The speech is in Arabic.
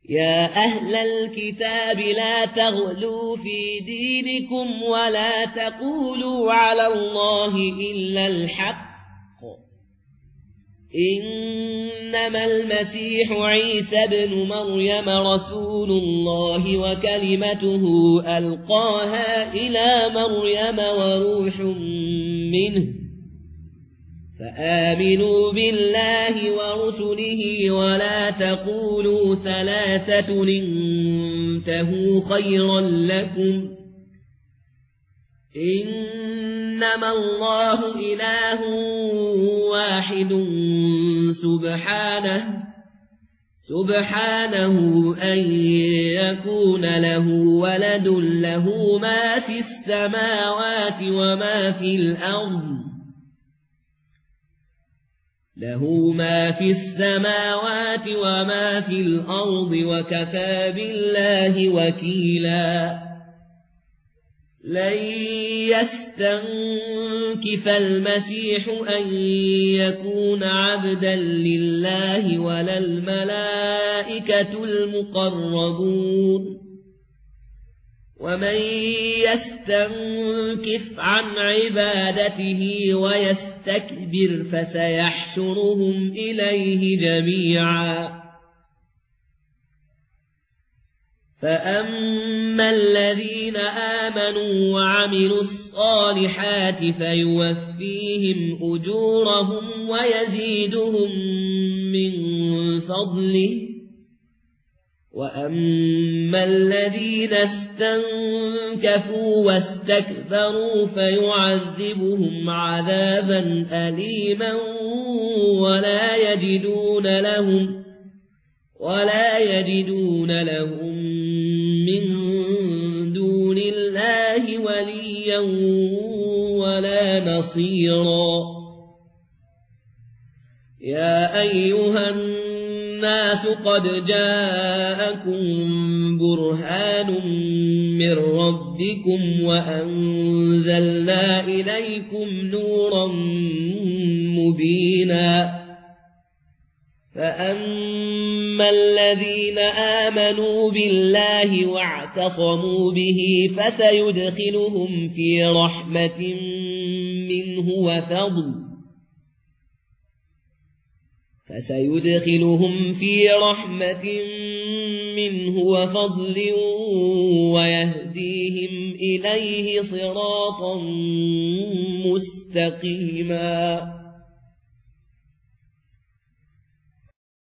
يا أهل الكتاب لا تغلوا في دينكم ولا تقولوا على الله إلا الحق إنما المسيح عيسى بن مريم رسول الله وكلمته ألقاها إلى مريم وروح منه فآمنوا بالله ورسله ولا تقولوا ثلاثة انتهوا خيرا لكم إنما الله إله واحد سبحانه أن يكون له ولد له ما في السماوات وما في الأرض وكفى بالله وكيلا لن يستنكف المسيح أن يكون عبدا لله ولا الملائكة المقربون ومن يستنكف عن عبادته ويستكبر فسيحشرهم إليه جميعا فأما الذين آمنوا وعملوا الصالحات فيوفيهم أجورهم ويزيدهم من فضله وأما الذين استنكفوا واستكبروا فيعذبهم عذابا أليما ولا يجدون لهم من دون الله وليا ولا نصيرا يا أيها الناس قد جاءكم برهان من ربكم وأنزلنا إليكم نورا مبينا فأما الذين آمنوا بالله واعتصموا به فسيدخلهم في رحمة منه وفضل ويهديهم إليه صراطا مستقيما